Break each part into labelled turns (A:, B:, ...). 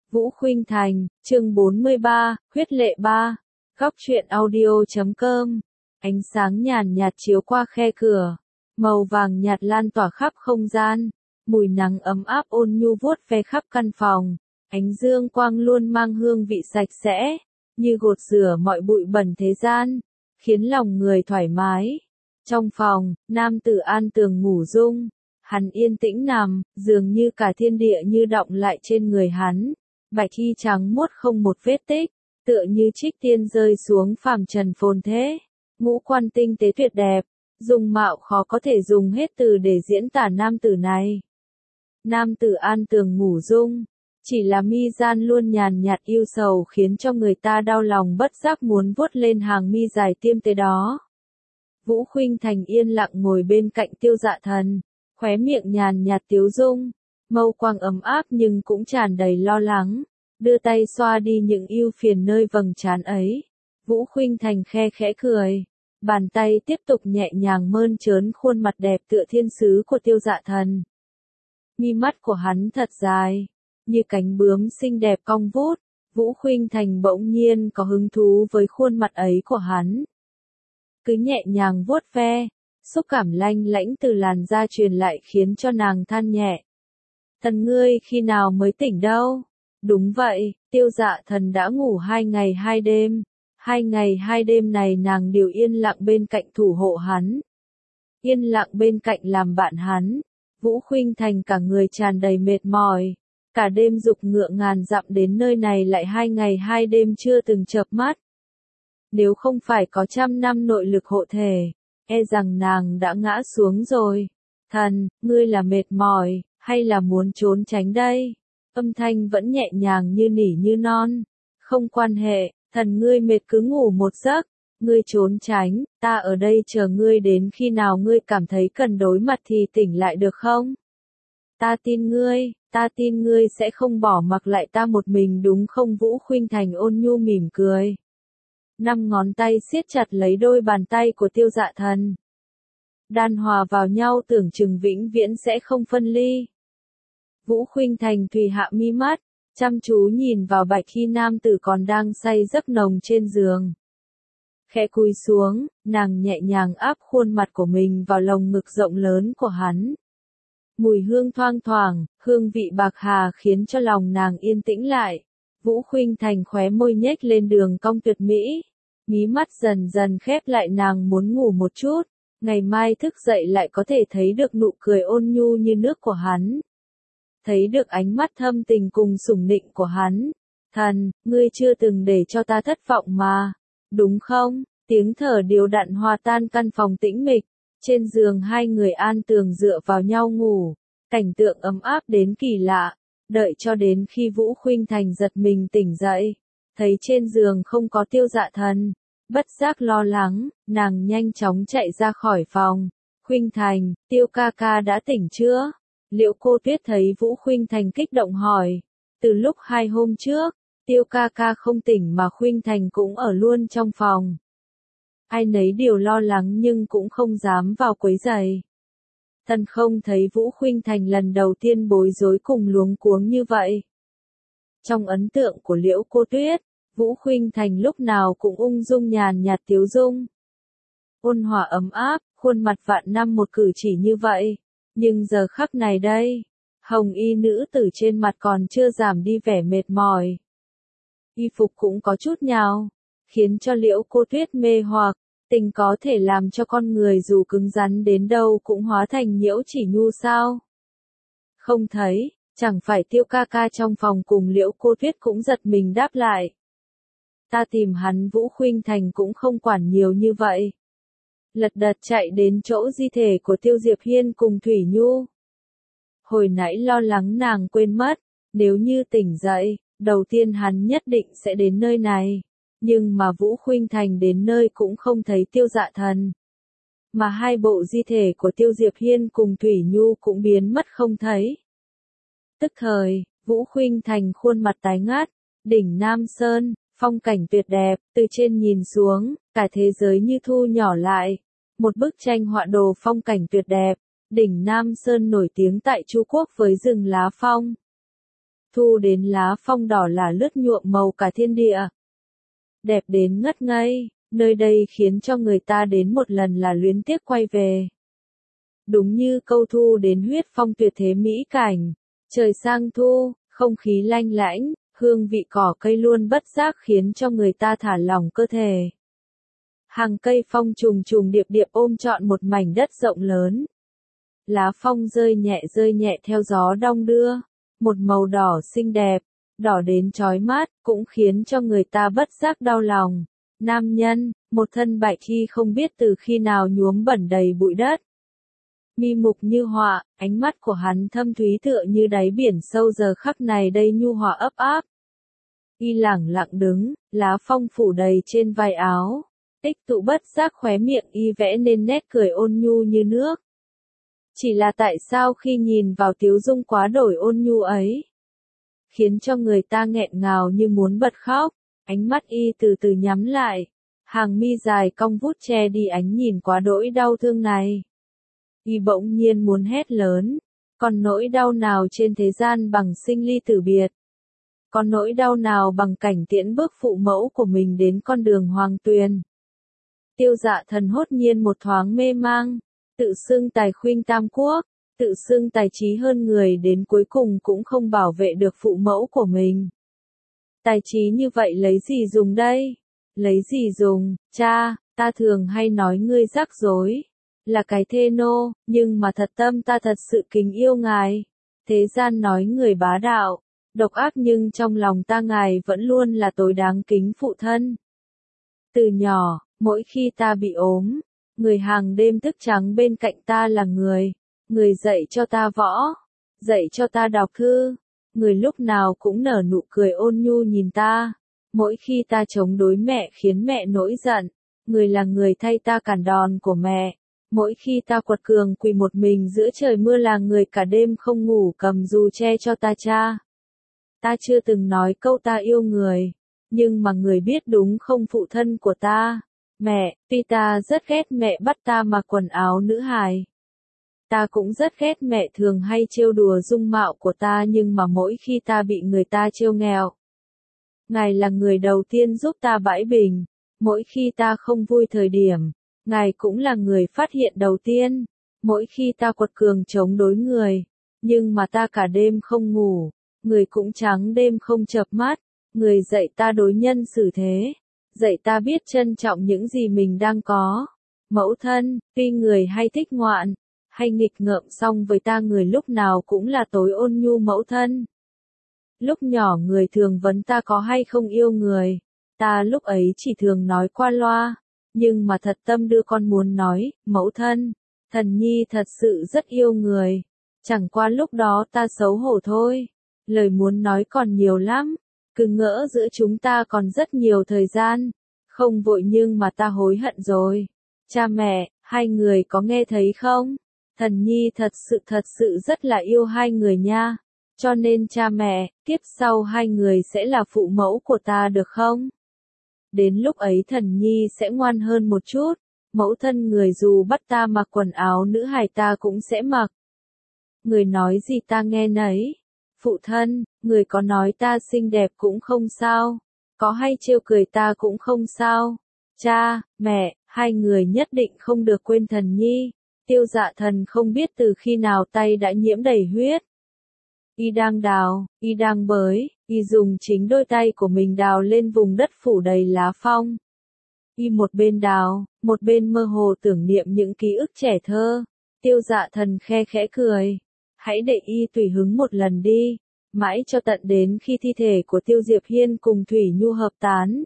A: Vũ Khuynh Thành, chương 43, huyết lệ 3. Góc truyện audio.com. Ánh sáng nhàn nhạt chiếu qua khe cửa, màu vàng nhạt lan tỏa khắp không gian, mùi nắng ấm áp ôn nhu vuốt ve khắp căn phòng, ánh dương quang luôn mang hương vị sạch sẽ, như gột rửa mọi bụi bẩn thế gian, khiến lòng người thoải mái. Trong phòng, nam tử an tường ngủ rung, hắn yên tĩnh nằm, dường như cả thiên địa như đọng lại trên người hắn. Bạch y trắng muốt không một vết tích, tựa như trích tiên rơi xuống phàm trần phồn thế. Ngũ quan tinh tế tuyệt đẹp, dung mạo khó có thể dùng hết từ để diễn tả nam tử này. Nam tử an tường ngủ rung, chỉ là mi gian luôn nhàn nhạt yêu sầu khiến cho người ta đau lòng bất giác muốn vuốt lên hàng mi dài tiêm tế đó. Vũ Khuynh Thành yên lặng ngồi bên cạnh Tiêu Dạ Thần, khóe miệng nhàn nhạt tiếu dung. Mâu quang ấm áp nhưng cũng tràn đầy lo lắng, đưa tay xoa đi những ưu phiền nơi vầng trán ấy. Vũ Khuynh Thành khe khẽ cười, bàn tay tiếp tục nhẹ nhàng mơn trớn khuôn mặt đẹp tựa thiên sứ của Tiêu Dạ Thần. Mi mắt của hắn thật dài, như cánh bướm xinh đẹp cong vút. Vũ Khuynh Thành bỗng nhiên có hứng thú với khuôn mặt ấy của hắn. Cứ nhẹ nhàng vuốt ve, xúc cảm lanh lãnh từ làn da truyền lại khiến cho nàng than nhẹ. Thần ngươi khi nào mới tỉnh đâu? Đúng vậy, Tiêu Dạ Thần đã ngủ 2 ngày 2 đêm. 2 ngày 2 đêm này nàng đều yên lặng bên cạnh thủ hộ hắn. Yên lặng bên cạnh làm bạn hắn. Vũ Khuynh Thành cả người tràn đầy mệt mỏi. Cả đêm dục ngựa ngàn dặm đến nơi này lại 2 ngày 2 đêm chưa từng chợp mắt. Nếu không phải có 100 năm nội lực hộ thể, e rằng nàng đã ngã xuống rồi. Thần, ngươi là mệt mỏi, hay là muốn trốn tránh đây? Âm thanh vẫn nhẹ nhàng như nỉ như non. Không quan hệ, thần ngươi mệt cứ ngủ một giấc. Ngươi trốn tránh, ta ở đây chờ ngươi đến khi nào ngươi cảm thấy cần đối mặt thì tỉnh lại được không? Ta tin ngươi sẽ không bỏ mặc lại ta một mình đúng không? Vũ Khuynh Thành ôn nhu mỉm cười. 5 ngón tay siết chặt lấy đôi bàn tay của Tiêu Dạ Thần. Đan hòa vào nhau tưởng chừng vĩnh viễn sẽ không phân ly. Vũ Khuynh Thành tùy hạ mi mắt, chăm chú nhìn vào bạch y nam tử còn đang say giấc nồng trên giường. Khẽ cúi xuống, nàng nhẹ nhàng áp khuôn mặt của mình vào lồng ngực rộng lớn của hắn. Mùi hương thoang thoảng, hương vị bạc hà khiến cho lòng nàng yên tĩnh lại. Vũ Khuynh Thành khóe môi nhếch lên đường cong tuyệt mỹ. Mí mắt dần dần khép lại, nàng muốn ngủ một chút. Ngày mai thức dậy lại có thể thấy được nụ cười ôn nhu như nước của hắn. Thấy được ánh mắt thâm tình cùng sủng nịnh của hắn. Thần, ngươi chưa từng để cho ta thất vọng mà. Đúng không? Tiếng thở đều đặn hòa tan căn phòng tĩnh mịch. Trên giường hai người an tường dựa vào nhau ngủ. Cảnh tượng ấm áp đến kỳ lạ. Đợi cho đến khi Vũ Khuynh Thành giật mình tỉnh dậy. Thấy trên giường không có Tiêu Dạ Thần. Bất giác lo lắng, nàng nhanh chóng chạy ra khỏi phòng. Khuynh Thành, Tiêu ca ca đã tỉnh chưa? Liễu Cô Tuyết thấy Vũ Khuynh Thành kích động hỏi. Từ lúc 2 hôm trước, Tiêu ca ca không tỉnh mà Khuynh Thành cũng ở luôn trong phòng. Ai nấy đều lo lắng nhưng cũng không dám vào quấy rầy. Thần không thấy Vũ Khuynh Thành lần đầu tiên bối rối cùng luống cuống như vậy. Trong ấn tượng của Liễu Cô Tuyết, Vũ Khuynh Thành lúc nào cũng ung dung nhàn nhạt tiếu dung. Ôn hòa ấm áp, khuôn mặt vạn năm một cử chỉ như vậy. Nhưng giờ khắc này đây, hồng y nữ tử trên mặt còn chưa giảm đi vẻ mệt mỏi. Y phục cũng có chút nhào, khiến cho Liễu Cô Tuyết mê hoặc, tình có thể làm cho con người dù cứng rắn đến đâu cũng hóa thành nhiễu chỉ nhu sao? Không thấy, chẳng phải Tiêu ca ca trong phòng cùng Liễu Cô Tuyết cũng giật mình đáp lại. Ta tìm hắn. Vũ Khuynh Thành cũng không quản nhiều như vậy. Lật đật chạy đến chỗ di thể của Tiêu Diệp Hiên cùng Thủy Nhu. Hồi nãy lo lắng nàng quên mất, nếu như tỉnh dậy, đầu tiên hắn nhất định sẽ đến nơi này. Nhưng mà Vũ Khuynh Thành đến nơi cũng không thấy Tiêu Dạ Thần. Mà hai bộ di thể của Tiêu Diệp Hiên cùng Thủy Nhu cũng biến mất không thấy. Tức thời, Vũ Khuynh Thành khuôn mặt tái ngắt, đỉnh Nam Sơn, phong cảnh tuyệt đẹp, từ trên nhìn xuống, cả thế giới như thu nhỏ lại. Một bức tranh họa đồ phong cảnh tuyệt đẹp, đỉnh Nam Sơn nổi tiếng tại Chu Quốc với rừng lá phong. thu đến lá phong đỏ là lướt nhuộm màu cả thiên địa. Đẹp đến ngất ngây, nơi đây khiến cho người ta đến một lần là luyến tiếc quay về. Đúng như câu thu đến huyết phong tuyệt thế mỹ cảnh, trời sang thu, không khí lanh lãnh, hương vị cỏ cây luôn bất giác khiến cho người ta thả lỏng cơ thể. Hàng cây phong trùng trùng điệp điệp ôm trọn một mảnh đất rộng lớn. Lá phong rơi nhẹ theo gió đong đưa, một màu đỏ xinh đẹp, đỏ đến chói mắt, cũng khiến cho người ta bất giác đau lòng. Nam nhân, một thân bạch y không biết từ khi nào nhuốm bẩn đầy bụi đất. Mi mục như họa, ánh mắt của hắn thâm thúy tựa như đáy biển sâu giờ khắc này đây nhu hòa ấp áp. Y lẳng lặng đứng, lá phong phủ đầy trên vai áo, tích tụ bất giác khóe miệng y vẽ nên nét cười ôn nhu như nước. Chỉ là tại sao khi nhìn vào tiếu dung quá đổi ôn nhu ấy, khiến cho người ta nghẹn ngào như muốn bật khóc, ánh mắt y từ từ nhắm lại, hàng mi dài cong vút che đi ánh nhìn quá đỗi đau thương này. Y bỗng nhiên muốn hét lớn, còn nỗi đau nào trên thế gian bằng sinh ly tử biệt? Còn nỗi đau nào bằng cảnh tiễn bước phụ mẫu của mình đến con đường hoàng tuyền? Tiêu Dạ Thần hốt nhiên một thoáng mê mang, tự xưng tài khuynh tam quốc, tự xưng tài trí hơn người đến cuối cùng cũng không bảo vệ được phụ mẫu của mình. Tài trí như vậy lấy gì dùng đây? Lấy gì dùng, cha, ta thường hay nói ngươi rắc rối, là cái thê nô, nhưng mà thật tâm ta thật sự kính yêu ngài. Thế gian nói người bá đạo, độc ác nhưng trong lòng ta ngài vẫn luôn là tối đáng kính phụ thân. Từ nhỏ, mỗi khi ta bị ốm, người hàng đêm thức trắng bên cạnh ta là người dạy cho ta võ, dạy cho ta đọc thư, người lúc nào cũng nở nụ cười ôn nhu nhìn ta. Mỗi khi ta chống đối mẹ khiến mẹ nổi giận, người là người thay ta cản đòn của mẹ. Mỗi khi ta quật cường quỳ một mình giữa trời mưa là người cả đêm không ngủ cầm dù che cho ta cha. Ta chưa từng nói câu ta yêu người, nhưng mà người biết đúng không phụ thân của ta. Mẹ, tuy ta rất ghét mẹ bắt ta mặc quần áo nữ hài. Ta cũng rất ghét mẹ thường hay trêu đùa dung mạo của ta nhưng mà mỗi khi ta bị người ta trêu nghèo, ngài là người đầu tiên giúp ta bãi bình. Mỗi khi ta không vui thời điểm, ngài cũng là người phát hiện đầu tiên. Mỗi khi ta quật cường chống đối người, nhưng mà ta cả đêm không ngủ, người cũng trắng đêm không chợp mắt. Người dạy ta đối nhân xử thế, dạy ta biết trân trọng những gì mình đang có. Mẫu thân, tuy người hay thích ngoạn, hay nghịch ngợm song với ta người lúc nào cũng là tối ôn nhu mẫu thân. Lúc nhỏ người thường vấn ta có hay không yêu người, ta lúc ấy chỉ thường nói qua loa, nhưng mà thật tâm đưa con muốn nói, mẫu thân, thần nhi thật sự rất yêu người, chẳng qua lúc đó ta xấu hổ thôi, lời muốn nói còn nhiều lắm, cứ ngỡ giữa chúng ta còn rất nhiều thời gian, không vội nhưng mà ta hối hận rồi. Cha mẹ, hai người có nghe thấy không? Thần nhi thật sự rất là yêu hai người nha. Cho nên cha mẹ, tiếp sau hai người sẽ là phụ mẫu của ta được không? Đến lúc ấy thần nhi sẽ ngoan hơn một chút, mẫu thân người dù bắt ta mặc quần áo nữ hài ta cũng sẽ mặc. Người nói gì ta nghe nấy. Phụ thân, người có nói ta xinh đẹp cũng không sao, có hay trêu cười ta cũng không sao. Cha, mẹ, hai người nhất định không được quên thần nhi. Tiêu Dạ Thần không biết từ khi nào tay đã nhiễm đầy huyết. Y đang đào, y đang bới, y dùng chính đôi tay của mình đào lên vùng đất phủ đầy lá phong. Y một bên đào, một bên mơ hồ tưởng niệm những ký ức trẻ thơ. Tiêu Dạ Thần khe khẽ cười. Hãy để y tùy hứng một lần đi, mãi cho tận đến khi thi thể của Tiêu Diệp Hiên cùng Thủy Nhu hợp tán.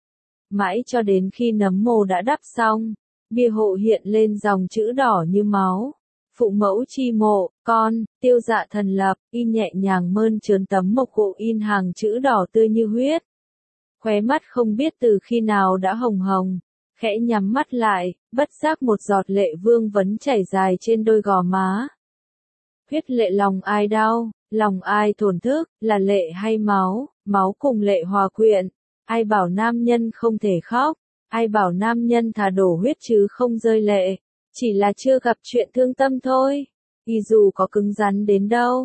A: Mãi cho đến khi nấm mồ đã đắp xong, bia hộ hiện lên dòng chữ đỏ như máu. Phụ mẫu chi mộ, con, Tiêu Dạ Thần lập, y nhẹ nhàng mơn trớn tấm mộc gỗ in hàng chữ đỏ tươi như huyết. Khóe mắt không biết từ khi nào đã hồng hồng, khẽ nhắm mắt lại, bất giác một giọt lệ vương vấn chảy dài trên đôi gò má. Huyết lệ lòng ai đau, lòng ai thổn thức, là lệ hay máu, máu cùng lệ hòa quyện. Ai bảo nam nhân không thể khóc, ai bảo nam nhân thà đổ huyết chứ không rơi lệ. Chỉ là chưa gặp chuyện thương tâm thôi. Y dù có cứng rắn đến đâu,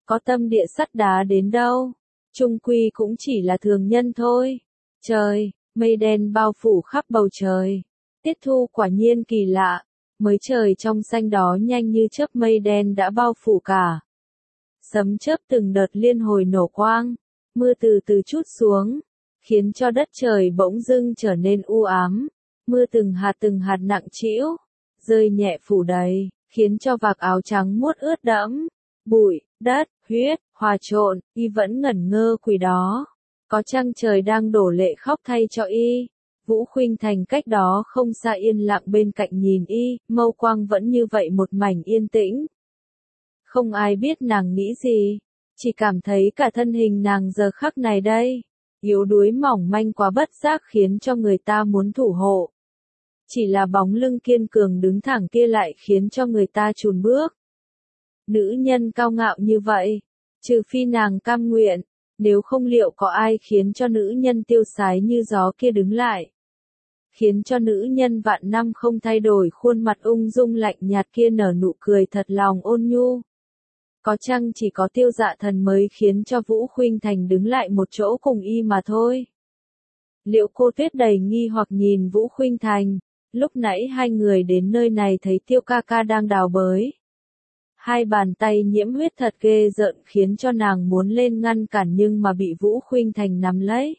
A: có tâm địa sắt đá đến đâu, chung quy cũng chỉ là thường nhân thôi. Trời, mây đen bao phủ khắp bầu trời. Tiết thu quả nhiên kỳ lạ, mới trời trong xanh đó nhanh như chớp mây đen đã bao phủ cả. Sấm chớp từng đợt liên hồi nổ quang, mưa từ từ trút xuống, khiến cho đất trời bỗng dưng trở nên u ám. Mưa từng hạt nặng trĩu, rơi nhẹ phủ đầy, khiến cho vạc áo trắng muốt ướt đẫm. Bụi, đất, huyết, hòa trộn, y vẫn ngẩn ngơ quỳ đó. Có chăng trời đang đổ lệ khóc thay cho y. Vũ Khuynh Thành cách đó không xa yên lặng bên cạnh nhìn y, mâu quang vẫn như vậy một mảnh yên tĩnh. Không ai biết nàng nghĩ gì, chỉ cảm thấy cả thân hình nàng giờ khắc này đây, yếu đuối mỏng manh quá bất giác khiến cho người ta muốn thủ hộ. Chỉ là bóng lưng kiên cường đứng thẳng kia lại khiến cho người ta chùn bước. Nữ nhân cao ngạo như vậy, trừ phi nàng cam nguyện, nếu không liệu có ai khiến cho nữ nhân tiêu sái như gió kia đứng lại. Khiến cho nữ nhân vạn năm không thay đổi khuôn mặt ung dung lạnh nhạt kia nở nụ cười thật lòng ôn nhu. Có chăng chỉ có Tiêu Dạ Thần mới khiến cho Vũ Khuynh Thành đứng lại một chỗ cùng y mà thôi. Liễu Cô Tuyết đầy nghi hoặc nhìn Vũ Khuynh Thành, lúc nãy hai người đến nơi này thấy Tiêu ca ca đang đào bới. Hai bàn tay nhiễm huyết thật ghê rợn khiến cho nàng muốn lên ngăn cản nhưng mà bị Vũ Khuynh Thành nắm lấy.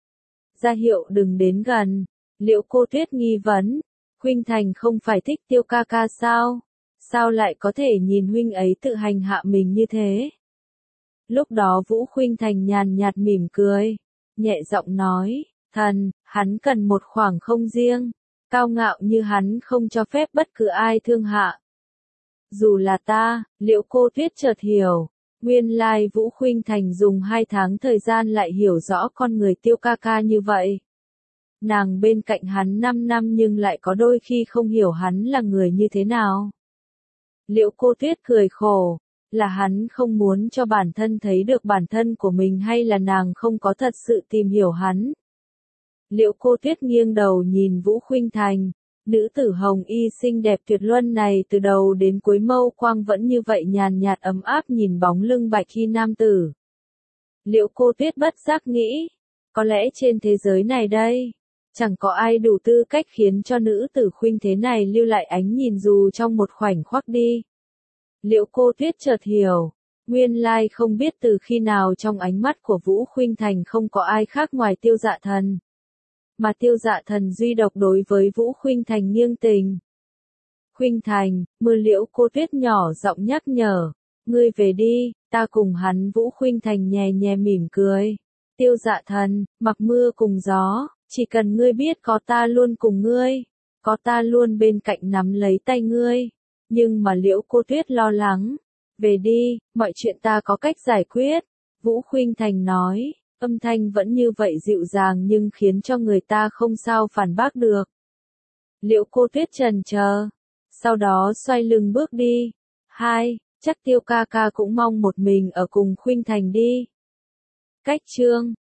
A: Ra hiệu đừng đến gần, Liễu Cô Tuyết nghi vấn, Khuynh Thành không phải thích Tiêu ca ca sao? Sao lại có thể nhìn huynh ấy tự hành hạ mình như thế? Lúc đó Vũ Khuynh Thành nhàn nhạt mỉm cười, nhẹ giọng nói, thần, hắn cần một khoảng không riêng, cao ngạo như hắn không cho phép bất cứ ai thương hạ. Dù là ta, Liễu Cô Tuyết chợt hiểu, nguyên lai Vũ Khuynh Thành dùng 2 tháng thời gian lại hiểu rõ con người Tiêu ca ca như vậy. Nàng bên cạnh hắn 5 năm nhưng lại có đôi khi không hiểu hắn là người như thế nào. Liễu Cô Tuyết cười khổ, là hắn không muốn cho bản thân thấy được bản thân của mình hay là nàng không có thật sự tìm hiểu hắn. Liễu Cô Tuyết nghiêng đầu nhìn Vũ Khuynh Thành, nữ tử hồng y xinh đẹp tuyệt luân này từ đầu đến cuối mâu quang vẫn như vậy nhàn nhạt ấm áp nhìn bóng lưng bạch y nam tử. Liễu Cô Tuyết bất giác nghĩ, có lẽ trên thế giới này đây, chẳng có ai đủ tư cách khiến cho nữ tử khuynh thế này lưu lại ánh nhìn dù trong một khoảnh khắc đi. Liễu Cô Tuyết chợt hiểu, nguyên lai không biết từ khi nào trong ánh mắt của Vũ Khuynh Thành không có ai khác ngoài Tiêu Dạ Thần. Mà Tiêu Dạ Thần duy độc đối với Vũ Khuynh Thành nghiêng tình. Khuynh Thành, mưa Liễu Cô Tuyết nhỏ giọng nhắc nhở, ngươi về đi, ta cùng hắn. Vũ Khuynh Thành nhẹ nhẹ mỉm cười. Tiêu Dạ Thần, mặc mưa cùng gió, chỉ cần ngươi biết có ta luôn cùng ngươi, có ta luôn bên cạnh nắm lấy tay ngươi. Nhưng mà Liễu Cô Tuyết lo lắng, về đi, mọi chuyện ta có cách giải quyết. Vũ Khuynh Thành nói, âm thanh vẫn như vậy dịu dàng nhưng khiến cho người ta không sao phản bác được. Liễu Cô Tuyết chần chờ, sau đó xoay lưng bước đi. Chắc Tiêu ca ca cũng mong một mình ở cùng Khuynh Thành đi. Cách chương